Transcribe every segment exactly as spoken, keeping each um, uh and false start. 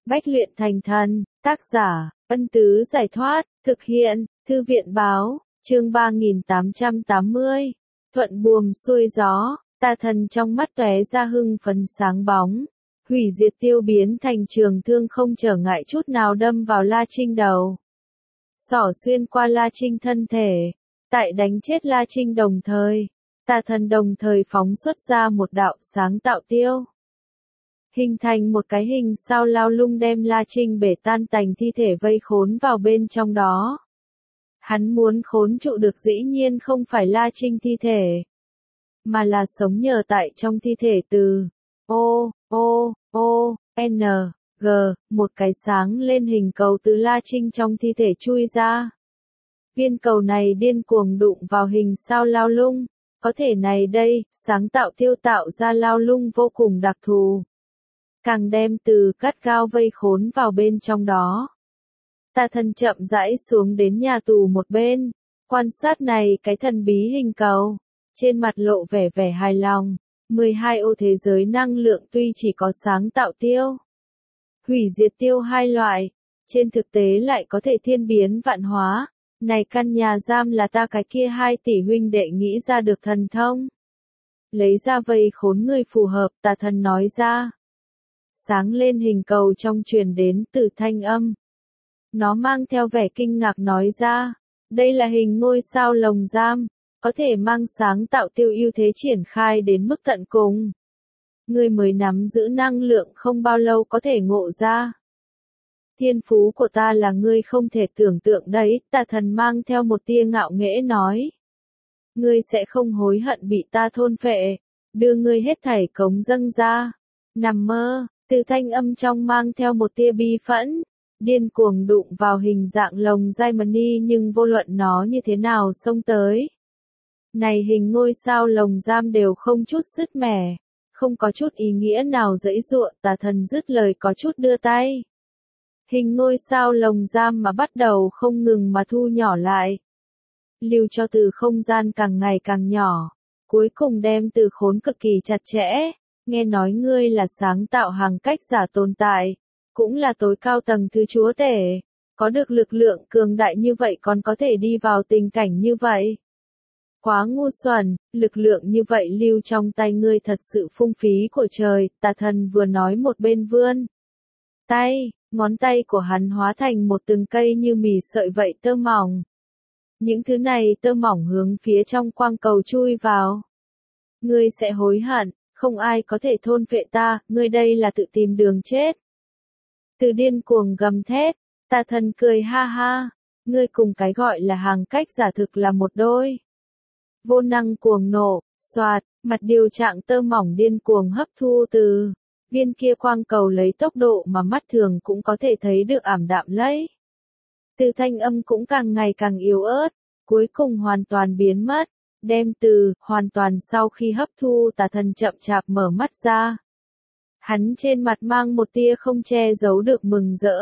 Bách luyện thành thần, tác giả, Ân Tứ Giải Thoát, thực hiện, Thư viện Báo, chương ba nghìn tám trăm tám mươi. Thuận buồm xuôi gió, tà thần trong mắt tóe ra hưng phấn sáng bóng. Hủy diệt tiêu biến thành trường thương không trở ngại chút nào đâm vào La Trinh đầu. Xỏ xuyên qua La Trinh thân thể. Tại đánh chết La Trinh đồng thời, tà thần đồng thời phóng xuất ra một đạo sáng tạo tiêu. Hình thành một cái hình sao lao lung đem La Trinh bể tan tành thi thể vây khốn vào bên trong đó. Hắn muốn khốn trụ được dĩ nhiên không phải La Trinh thi thể, mà là sống nhờ tại trong thi thể từ O, O, O, N, G, một cái sáng lên hình cầu từ La Trinh trong thi thể chui ra. Viên cầu này điên cuồng đụng vào hình sao lao lung, có thể này đây, sáng tạo tiêu tạo ra lao lung vô cùng đặc thù. Càng đem từ cắt gao vây khốn vào bên trong đó. Tà thần chậm rãi xuống đến nhà tù một bên, quan sát này cái thần bí hình cầu, trên mặt lộ vẻ vẻ hài lòng. mười hai ô thế giới năng lượng tuy chỉ có sáng tạo tiêu, hủy diệt tiêu hai loại, trên thực tế lại có thể thiên biến vạn hóa. Này căn nhà giam là ta cái kia hai tỷ huynh đệ nghĩ ra được thần thông. Lấy ra vây khốn người phù hợp, tà thần nói ra. Sáng lên hình cầu trong truyền đến từ thanh âm. Nó mang theo vẻ kinh ngạc nói ra, đây là hình ngôi sao lồng giam, có thể mang sáng tạo tiêu ưu thế triển khai đến mức tận cùng. Ngươi mới nắm giữ năng lượng không bao lâu có thể ngộ ra. Thiên phú của ta là ngươi không thể tưởng tượng đấy, tà thần mang theo một tia ngạo nghễ nói. Ngươi sẽ không hối hận bị ta thôn phệ, đưa ngươi hết thảy cống dâng ra. Nằm mơ, từ thanh âm trong mang theo một tia bi phẫn, điên cuồng đụng vào hình dạng lồng Diamond nhưng vô luận nó như thế nào xông tới. Này hình ngôi sao lồng giam đều không chút sứt mẻ, không có chút ý nghĩa nào dãy dụa, tà thần dứt lời có chút đưa tay. Hình ngôi sao lồng giam mà bắt đầu không ngừng mà thu nhỏ lại. Lưu cho từ không gian càng ngày càng nhỏ, cuối cùng đem từ khốn cực kỳ chặt chẽ. Nghe nói ngươi là sáng tạo hàng cách giả tồn tại, cũng là tối cao tầng thứ chúa tể, có được lực lượng cường đại như vậy còn có thể đi vào tình cảnh như vậy. Quá ngu xuẩn, lực lượng như vậy lưu trong tay ngươi thật sự phung phí của trời, tà thần vừa nói một bên vươn. Tay, ngón tay của hắn hóa thành một từng cây như mì sợi vậy tơ mỏng. Những thứ này tơ mỏng hướng phía trong quang cầu chui vào. Ngươi sẽ hối hận. Không ai có thể thôn phệ ta, ngươi đây là tự tìm đường chết. Từ điên cuồng gầm thét, tà thần cười ha ha, ngươi cùng cái gọi là hàng cách giả thực là một đôi. Vô năng cuồng nộ, xoạt, mặt điều trạng tơ mỏng điên cuồng hấp thu từ viên kia quang cầu lấy tốc độ mà mắt thường cũng có thể thấy được ảm đạm lấy. Từ thanh âm cũng càng ngày càng yếu ớt, cuối cùng hoàn toàn biến mất. Đem từ, hoàn toàn sau khi hấp thu tà thần chậm chạp mở mắt ra. Hắn trên mặt mang một tia không che giấu được mừng rỡ.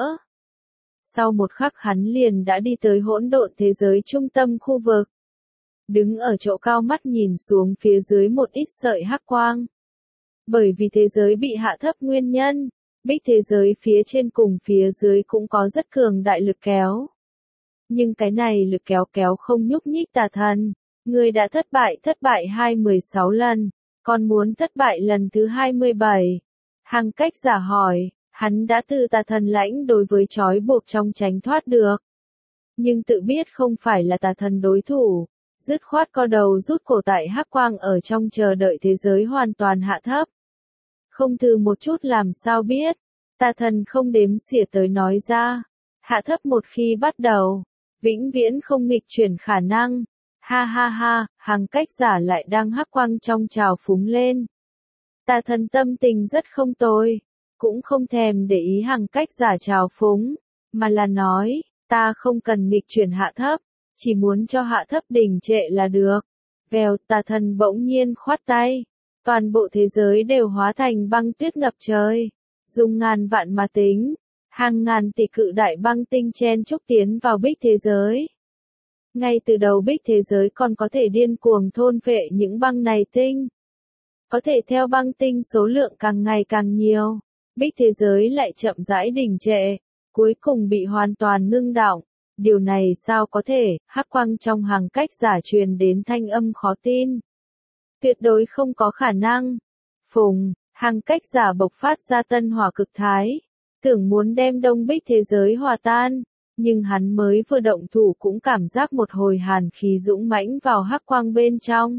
Sau một khắc hắn liền đã đi tới hỗn độn thế giới trung tâm khu vực. Đứng ở chỗ cao mắt nhìn xuống phía dưới một ít sợi hắc quang. Bởi vì thế giới bị hạ thấp nguyên nhân, bích thế giới phía trên cùng phía dưới cũng có rất cường đại lực kéo. Nhưng cái này lực kéo kéo không nhúc nhích tà thần. Ngươi đã thất bại thất bại hai mươi sáu lần, còn muốn thất bại lần thứ hai mươi bảy. Hàng cách giả hỏi, hắn đã từ tà thần lãnh đối với trói buộc trong tránh thoát được. Nhưng tự biết không phải là tà thần đối thủ, dứt khoát co đầu rút cổ tại hắc quang ở trong chờ đợi thế giới hoàn toàn hạ thấp. Không thử một chút làm sao biết, tà thần không đếm xỉa tới nói ra, hạ thấp một khi bắt đầu, vĩnh viễn không nghịch chuyển khả năng. Ha ha ha, hàng cách giả lại đang hắc quang trong trào phúng lên. Tà thần tâm tình rất không tồi, cũng không thèm để ý hàng cách giả trào phúng, mà là nói, ta không cần nghịch chuyển hạ thấp, chỉ muốn cho hạ thấp đỉnh trệ là được. Vèo, tà thần bỗng nhiên khoát tay, toàn bộ thế giới đều hóa thành băng tuyết ngập trời, dùng ngàn vạn mà tính, hàng ngàn tỷ cự đại băng tinh chen chúc tiến vào bích thế giới. Ngay từ đầu bích thế giới còn có thể điên cuồng thôn phệ những băng này tinh. Có thể theo băng tinh số lượng càng ngày càng nhiều, Bích thế giới lại chậm rãi đình trệ, cuối cùng bị hoàn toàn ngưng đọng. Điều này sao có thể? Hắc quang trong hàng cách giả truyền đến thanh âm khó tin. Tuyệt đối không có khả năng. Phùng, hàng cách giả bộc phát ra tân hỏa cực thái, tưởng muốn đem đông bích thế giới hòa tan, nhưng hắn mới vừa động thủ cũng cảm giác một hồi hàn khí dũng mãnh vào hắc quang bên trong.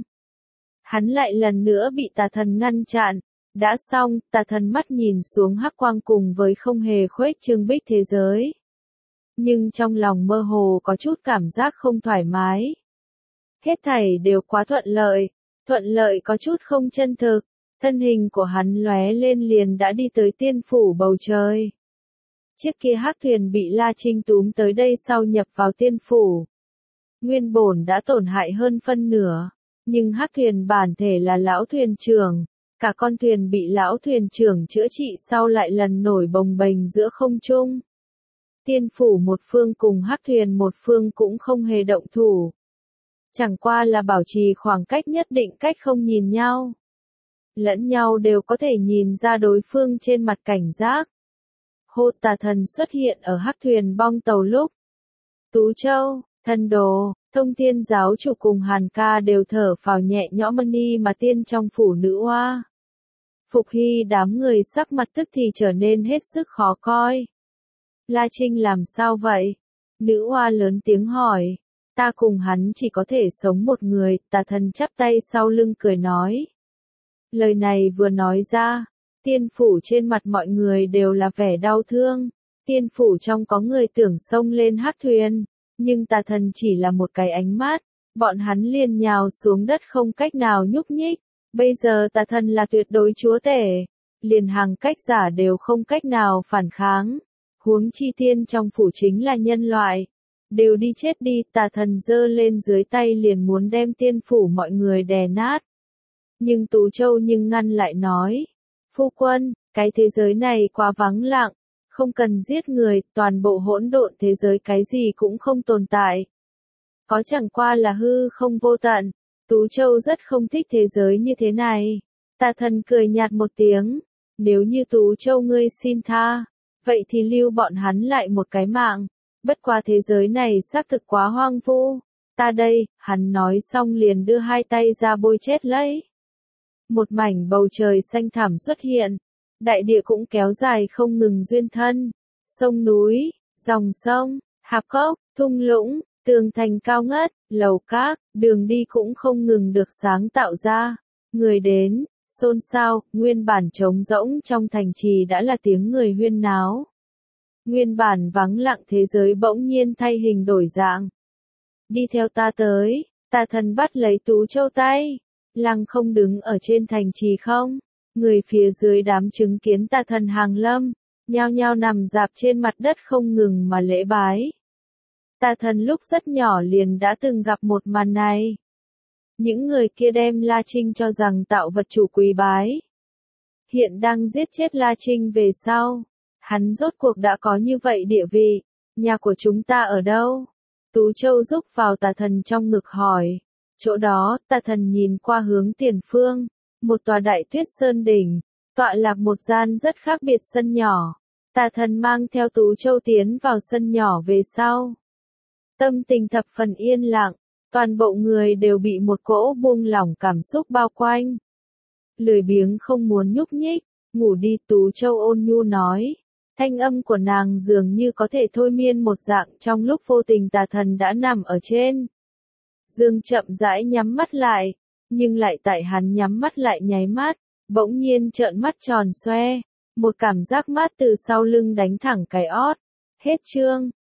Hắn lại lần nữa bị tà thần ngăn chặn. Đã xong, tà thần mắt nhìn xuống hắc quang cùng với không hề khuếch trương bích thế giới. Nhưng trong lòng mơ hồ có chút cảm giác không thoải mái. Hết thảy đều quá thuận lợi, thuận lợi có chút không chân thực, thân hình của hắn lóe lên liền đã đi tới tiên phủ bầu trời. Chiếc kia hắc thuyền bị La Trinh túm tới đây sau nhập vào tiên phủ. Nguyên bổn đã tổn hại hơn phân nửa, nhưng hắc thuyền bản thể là lão thuyền trưởng. Cả con thuyền bị lão thuyền trưởng chữa trị sau lại lần nổi bồng bềnh giữa không trung. Tiên phủ một phương cùng hắc thuyền một phương cũng không hề động thủ. Chẳng qua là bảo trì khoảng cách nhất định cách không nhìn nhau. Lẫn nhau đều có thể nhìn ra đối phương trên mặt cảnh giác. Hô tà thần xuất hiện ở hắc thuyền bong tàu lúc. Tú Châu, Thần Đồ, Thông Thiên giáo chủ cùng Hàn Ca đều thở phào nhẹ nhõm ni mà tiên trong phủ nữ oa. Phục Hy đám người sắc mặt tức thì trở nên hết sức khó coi. La Trinh làm sao vậy? Nữ oa lớn tiếng hỏi. Ta cùng hắn chỉ có thể sống một người, tà thần chắp tay sau lưng cười nói. Lời này vừa nói ra, tiên phủ trên mặt mọi người đều là vẻ đau thương. Tiên phủ trong có người tưởng xông lên hắc thuyền, nhưng tà thần chỉ là một cái ánh mắt, bọn hắn liền nhào xuống đất không cách nào nhúc nhích. Bây giờ tà thần là tuyệt đối chúa tể, liền hàng cách giả đều không cách nào phản kháng. Huống chi tiên trong phủ chính là nhân loại. Đều đi chết đi, tà thần giơ lên dưới tay liền muốn đem tiên phủ mọi người đè nát. Nhưng Tú Châu nhưng ngăn lại nói. Phu quân, cái thế giới này quá vắng lặng, không cần giết người, toàn bộ hỗn độn thế giới cái gì cũng không tồn tại. Có chẳng qua là hư không vô tận. Tú Châu rất không thích thế giới như thế này. Tà thần cười nhạt một tiếng. Nếu như Tú Châu ngươi xin tha, vậy thì lưu bọn hắn lại một cái mạng. Bất qua thế giới này xác thực quá hoang vu. Ta đây, hắn nói xong liền đưa hai tay ra bôi chết lấy. Một mảnh bầu trời xanh thẳm xuất hiện. Đại địa cũng kéo dài không ngừng duyên thân. Sông núi, dòng sông, hạp cốc, thung lũng, tường thành cao ngất, lầu các, đường đi cũng không ngừng được sáng tạo ra. Người đến, xôn xao, nguyên bản trống rỗng trong thành trì đã là tiếng người huyên náo. Nguyên bản vắng lặng thế giới bỗng nhiên thay hình đổi dạng. Đi theo ta tới, tà thần bắt lấy Tú Châu tay. Lăng không đứng ở trên thành trì không? Người phía dưới đám chứng kiến tà thần hàng lâm, nhao nhao nằm dạp trên mặt đất không ngừng mà lễ bái. Tà thần lúc rất nhỏ liền đã từng gặp một màn này. Những người kia đem La Trinh cho rằng tạo vật chủ quý bái. Hiện đang giết chết La Trinh về sau. Hắn rốt cuộc đã có như vậy địa vị. Nhà của chúng ta ở đâu? Tú Châu rúc vào tà thần trong ngực hỏi. Chỗ đó, tà thần nhìn qua hướng tiền phương. Một tòa đại tuyết sơn đỉnh. Tọa lạc một gian rất khác biệt sân nhỏ. Tà thần mang theo Tú Châu tiến vào sân nhỏ về sau. Tâm tình thập phần yên lặng. Toàn bộ người đều bị một cỗ buông lỏng cảm xúc bao quanh. Lười biếng không muốn nhúc nhích. Ngủ đi, Tú Châu ôn nhu nói. Thanh âm của nàng dường như có thể thôi miên một dạng trong lúc vô tình tà thần đã nằm ở trên. Dương chậm rãi nhắm mắt lại, nhưng lại tại hắn nhắm mắt lại nháy mắt, bỗng nhiên trợn mắt tròn xoe, một cảm giác mát từ sau lưng đánh thẳng cái ót. Hết chương.